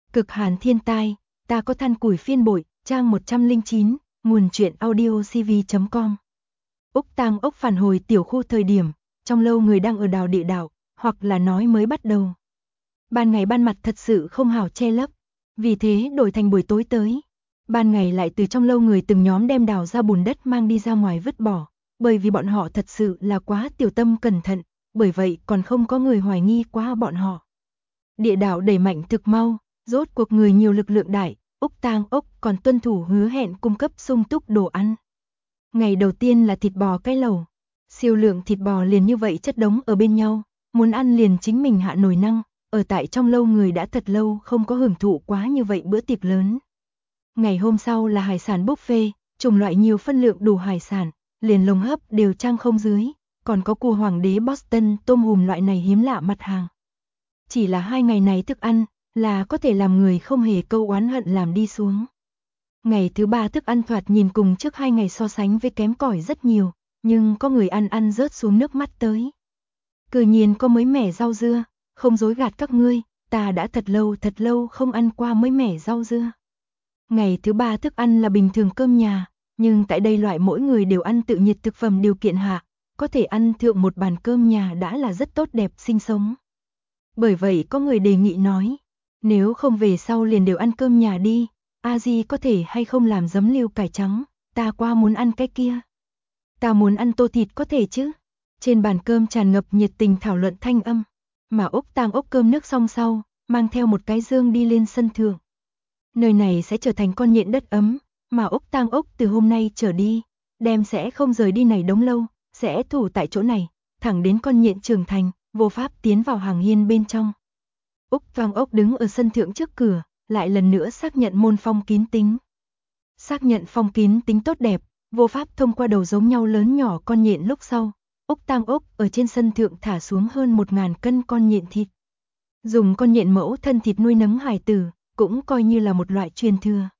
Cực hàn thiên tai, ta có than củi phiên bội, trang 109, nguồn truyện audiocv.com. Úc Tang Ốc phản hồi tiểu khu thời điểm, trong lâu người đang ở đào địa đạo, hoặc là nói mới bắt đầu. Ban ngày ban mặt thật sự không hảo che lấp, vì thế đổi thành buổi tối tới. Ban ngày lại từ trong lâu người từng nhóm đem đào ra bùn đất mang đi ra ngoài vứt bỏ, bởi vì bọn họ thật sự là quá tiểu tâm cẩn thận, bởi vậy còn không có người hoài nghi quá bọn họ. Địa đạo đẩy mạnh thực mau, rốt cuộc người nhiều lực lượng đại, Úc Tang Ốc còn tuân thủ hứa hẹn cung cấp sung túc đồ ăn. Ngày đầu tiên là thịt bò cái lẩu, siêu lượng thịt bò liền như vậy chất đống ở bên nhau, muốn ăn liền chính mình hạ nồi năng, ở tại trong lâu người đã thật lâu không có hưởng thụ quá như vậy bữa tiệc lớn. Ngày hôm sau là hải sản buffet, chủng loại nhiều phân lượng đủ hải sản, liền lồng hấp đều trang không dưới, còn có cua hoàng đế Boston, tôm hùm loại này hiếm lạ mặt hàng. Chỉ là 2 ngày này thức ăn là có thể làm người không hề câu oán hận làm đi xuống. Ngày thứ 3 thức ăn thoạt nhìn cùng trước 2 ngày so sánh với kém cỏi rất nhiều, nhưng có người ăn rớt xuống nước mắt tới. Cư nhiên có mới mẻ rau dưa, không dối gạt các ngươi, ta đã thật lâu không ăn qua mới mẻ rau dưa. Ngày thứ 3 thức ăn là bình thường cơm nhà, nhưng tại đây loại mỗi người đều ăn tự nhiệt thực phẩm điều kiện hạ, có thể ăn thượng một bàn cơm nhà đã là rất tốt đẹp sinh sống. Bởi vậy có người đề nghị nói, nếu không về sau liền đều ăn cơm nhà đi, a di có thể hay không làm giấm liêu cải trắng, ta qua muốn ăn cái kia. Ta muốn ăn tô thịt có thể chứ. Trên bàn cơm tràn ngập nhiệt tình thảo luận thanh âm, mà Úc Tang Ốc cơm nước xong sau, mang theo một cái dương đi lên sân thượng. Nơi này sẽ trở thành con nhện đất ấm, mà Úc Tang Ốc từ hôm nay trở đi, đem sẽ không rời đi này đống lâu, sẽ thủ tại chỗ này, thẳng đến con nhện trưởng thành, vô pháp tiến vào hàng hiên bên trong. Úc Tang Ốc đứng ở sân thượng trước cửa, lại lần nữa xác nhận môn phong kín tính. Xác nhận phong kín tính tốt đẹp, vô pháp thông qua đầu giống nhau lớn nhỏ con nhện lúc sau, Úc Tang Ốc ở trên sân thượng thả xuống hơn 1000 cân con nhện thịt. Dùng con nhện mẫu thân thịt nuôi nấng hài tử, cũng coi như là một loại truyền thừa.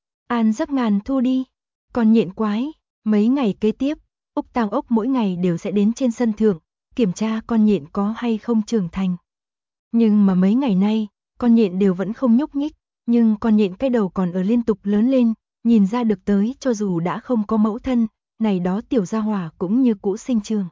An giấc ngàn thu đi, con nhện quái, mấy ngày kế tiếp, Úc Tang Ốc mỗi ngày đều sẽ đến trên sân thượng, kiểm tra con nhện có hay không trưởng thành. Nhưng mà mấy ngày nay, con nhện đều vẫn không nhúc nhích, nhưng con nhện cái đầu còn ở liên tục lớn lên, nhìn ra được tới cho dù đã không có mẫu thân, này đó tiểu gia hỏa cũng như cũ sinh trưởng.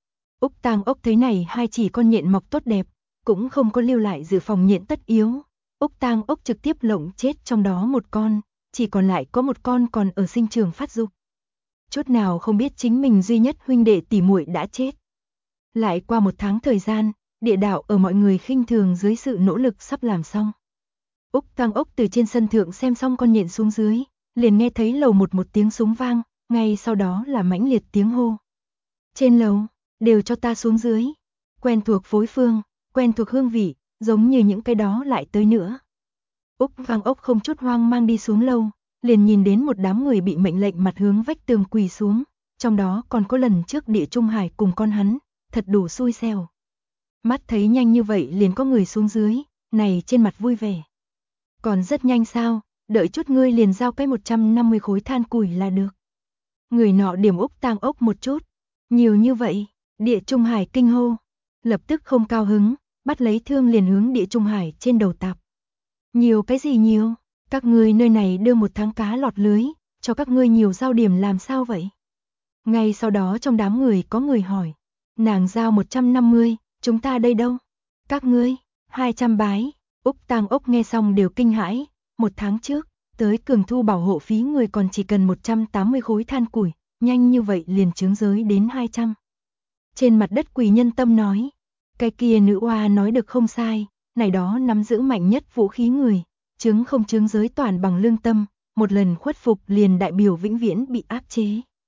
Úc Tang Ốc thấy này hai chỉ con nhện mọc tốt đẹp, cũng không có lưu lại dự phòng nhện tất yếu. Úc Tang Ốc trực tiếp lộng chết trong đó một con, chỉ còn lại có một con còn ở sinh trưởng phát dục. Chút nào không biết chính mình duy nhất huynh đệ tỷ muội đã chết. Lại qua 1 tháng thời gian, địa đạo ở mọi người khinh thường dưới sự nỗ lực sắp làm xong. Úc Tang Ốc từ trên sân thượng xem xong con nhện xuống dưới, liền nghe thấy lầu một tiếng súng vang, ngay sau đó là mãnh liệt tiếng hô. Trên lầu, đều cho ta xuống dưới. Quen thuộc phối phương, quen thuộc hương vị, giống như những cái đó lại tới nữa. Úc Tang Ốc không chút hoang mang đi xuống lâu, liền nhìn đến một đám người bị mệnh lệnh mặt hướng vách tường quỳ xuống, trong đó còn có lần trước Địa Trung Hải cùng con hắn, thật đủ xui xẻo. Mắt thấy nhanh như vậy liền có người xuống dưới, này trên mặt vui vẻ. Còn rất nhanh sao, đợi chút ngươi liền giao cái 150 khối than củi là được. Người nọ điểm Úc Tang Ốc một chút, nhiều như vậy, Địa Trung Hải kinh hô, lập tức không cao hứng, bắt lấy thương liền hướng Địa Trung Hải trên đầu tạp. Nhiều cái gì nhiều, các ngươi nơi này đưa 1 tháng cá lọt lưới, cho các ngươi nhiều giao điểm làm sao vậy? Ngay sau đó trong đám người có người hỏi, nàng giao 150, chúng ta đây đâu? Các ngươi, 200 bái. Úc Tang Ốc nghe xong đều kinh hãi, 1 tháng trước, tới cường thu bảo hộ phí người còn chỉ cần 180 khối than củi, nhanh như vậy liền chướng giới đến 200. Trên mặt đất quỳ nhân tâm nói, cái kia nữ oa nói được không sai, này đó nắm giữ mạnh nhất vũ khí người, chướng không chướng giới toàn bằng lương tâm, một lần khuất phục liền đại biểu vĩnh viễn bị áp chế.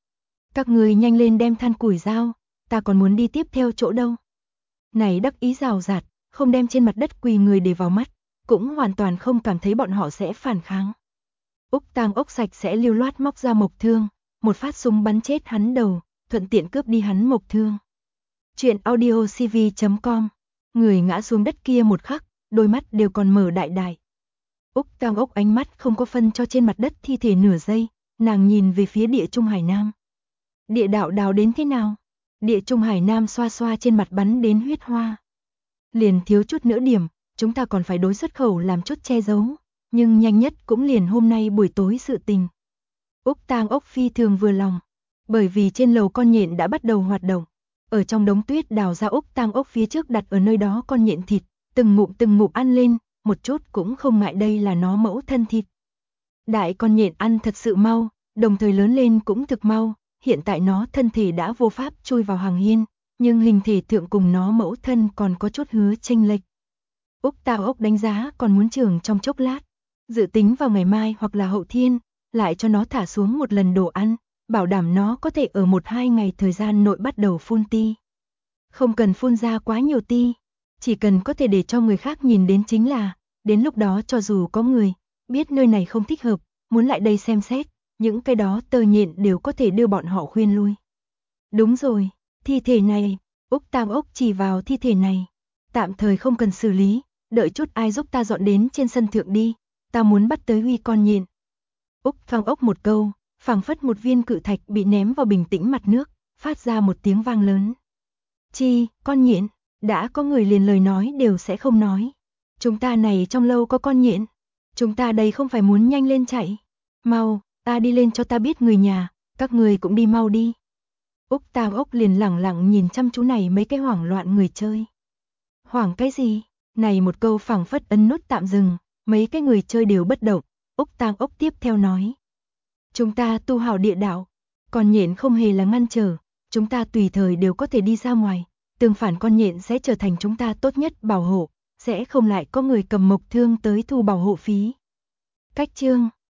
Các người nhanh lên đem than củi giao, ta còn muốn đi tiếp theo chỗ đâu. Này đắc ý rào rạt, không đem trên mặt đất quỳ người để vào mắt, cũng hoàn toàn không cảm thấy bọn họ sẽ phản kháng. Úc Tang Ốc sạch sẽ lưu loát móc ra mộc thương, một phát súng bắn chết hắn đầu, thuận tiện cướp đi hắn mộc thương. Chuyện audiocv.com, người ngã xuống đất kia một khắc, đôi mắt đều còn mở đại đại. Úc Tang Ốc ánh mắt không có phân cho trên mặt đất thi thể nửa giây, nàng nhìn về phía Địa Trung Hải Nam. Địa đạo đào đến thế nào? Địa Trung Hải Nam xoa xoa trên mặt bắn đến huyết hoa. Liền thiếu chút nữa điểm, chúng ta còn phải đối xuất khẩu làm chút che giấu, nhưng nhanh nhất cũng liền hôm nay buổi tối sự tình. Úc Tang Ốc phi thường vừa lòng, bởi vì trên lầu con nhện đã bắt đầu hoạt động. Ở trong đống tuyết đào ra Úc Tang Ốc phía trước đặt ở nơi đó con nhện thịt, từng ngụm ăn lên, một chút cũng không ngại đây là nó mẫu thân thịt. Đại con nhện ăn thật sự mau, đồng thời lớn lên cũng thực mau, hiện tại nó thân thể đã vô pháp chui vào hàng hiên, nhưng hình thể thượng cùng nó mẫu thân còn có chút hứa chênh lệch. Úc Tang Ốc đánh giá còn muốn trưởng trong chốc lát, dự tính vào ngày mai hoặc là hậu thiên, lại cho nó thả xuống một lần đồ ăn, bảo đảm nó có thể ở 1-2 ngày thời gian nội bắt đầu phun ti. Không cần phun ra quá nhiều ti, chỉ cần có thể để cho người khác nhìn đến chính là, đến lúc đó cho dù có người biết nơi này không thích hợp, muốn lại đây xem xét, những cái đó tơ nhện đều có thể đưa bọn họ khuyên lui. Đúng rồi, thi thể này, Úc Tang Ốc chỉ vào thi thể này, tạm thời không cần xử lý, đợi chút ai giúp ta dọn đến trên sân thượng đi, ta muốn bắt tới huy con nhện. Úc Tang Ốc một câu, phảng phất một viên cự thạch bị ném vào bình tĩnh mặt nước, phát ra một tiếng vang lớn. Chi, con nhện, đã có người liền lời nói đều sẽ không nói. Chúng ta này trong lâu có con nhện, chúng ta đây không phải muốn nhanh lên chạy. Mau, ta đi lên cho ta biết người nhà, các người cũng đi mau đi. Úc Tang Ốc liền lẳng lặng nhìn chăm chú này mấy cái hoảng loạn người chơi. Hoảng cái gì? Này một câu phảng phất ấn nút tạm dừng, mấy cái người chơi đều bất động. Úc Tang Ốc tiếp theo nói. Chúng ta tu hảo địa đạo, con nhện không hề là ngăn trở, chúng ta tùy thời đều có thể đi ra ngoài, tương phản con nhện sẽ trở thành chúng ta tốt nhất bảo hộ, sẽ không lại có người cầm mộc thương tới thu bảo hộ phí. Cách chương